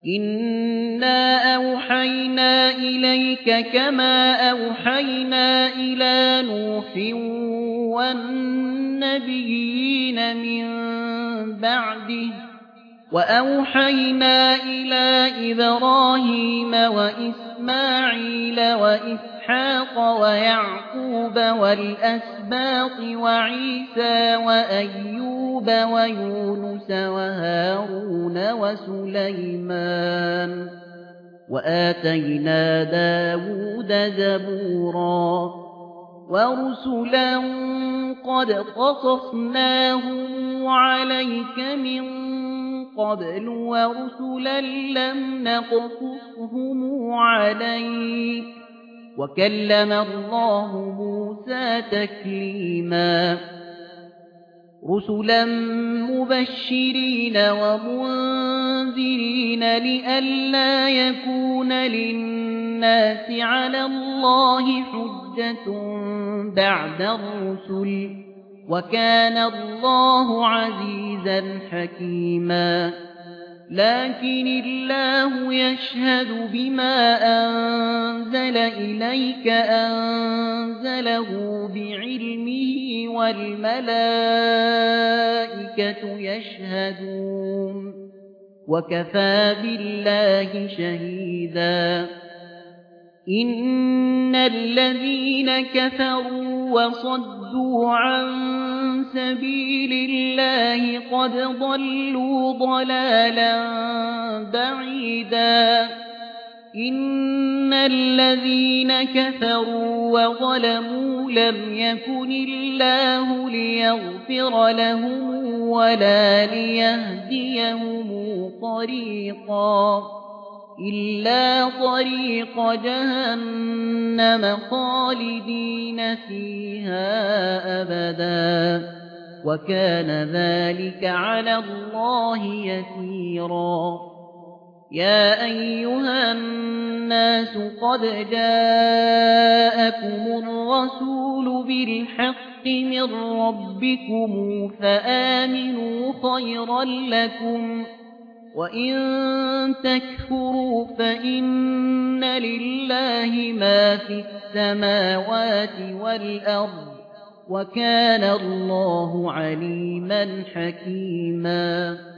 إِنَّا أَوْحَيْنَا إِلَيْكَ كَمَا أَوْحَيْنَا إِلَى نُوحٍ وَالنَّبِيِّينَ مِن بَعْدِهِ وَأَوْحَيْنَا إِلَى إِبْرَاهِيمَ وَإِسْمَاعِيلَ وَإِسْحَاقَ وَيَعْقُوبَ وَالْأَسْبَاطِ وَعِيسَىٰ وَأَيُّوبَ وَيُونُسَ وَهَارُونَ وَسُلَيْمَانَ وَآتَيْنَا دَاوُودَ زَبُورًا وَرُسُلًا قَدْ قَصَصْنَاهُمْ عَلَيْكَ مِن قَبْلُ وَرُسُلًا لَّمْ نَقْصُصْهُمْ عَلَيْكَ ۚ وَكَلَّمَ اللَّهُ مُوسَىٰ تَكْلِيمًا رُسُلًا مُّبَشِّرِينَ وَمُنذِرِينَ لِئَلَّا يَكُونَ لِلنَّاسِ عَلَى اللَّهِ حُجَّةٌ بَعْدَ الرُّسُلِ ۚ وَكَانَ اللَّهُ عَزِيزًا حَكِيمًا لَكِنِ اللَّهُ يَشْهَدُ بِمَا أَنزَلَ إِلَيْكَ أَنزَلَهُ بِعِلْمِهِ وَالْمَلَائِكَةُ يَشْهَدُونَ ۚ وَكَفَىٰ بِاللَّهِ شَهِيدًا إِنَّ الَّذِينَ كَفَرُوا وَصَدُّوا عَن سَبِيلِ اللَّهِ قَدْ ضَلُّوا ضَلَالًا بَعِيدًا إِنَّ الَّذِينَ كَفَرُوا وَظَلَمُوا لَمْ يَكُنِ اللَّهُ لِيَغْفِرَ لَهُمْ وَلَا لِيَهْدِيَهُمْ طَرِيقًا إِلَّا طَرِيقَ جَهَنَّمَ خَالِدِينَ فِيهَا أَبَدًا ۚ وَكَانَ ذَٰلِكَ عَلَى اللَّهِ يَسِيرًا يَا أَيُّهَا النَّاسُ قَدْ جَاءَكُمُ الرَّسُولُ بِالْحَقِّ مِن رَّبِّكُمْ فَآمِنُوا خَيْرًا لَّكُمْ ۚ وَإِن تَكْفُرُوا فَإِنَّ لِلَّهِ مَا فِي السَّمَاوَاتِ وَالْأَرْضِ ۚ وَكَانَ اللَّهُ عَلِيمًا حَكِيمًا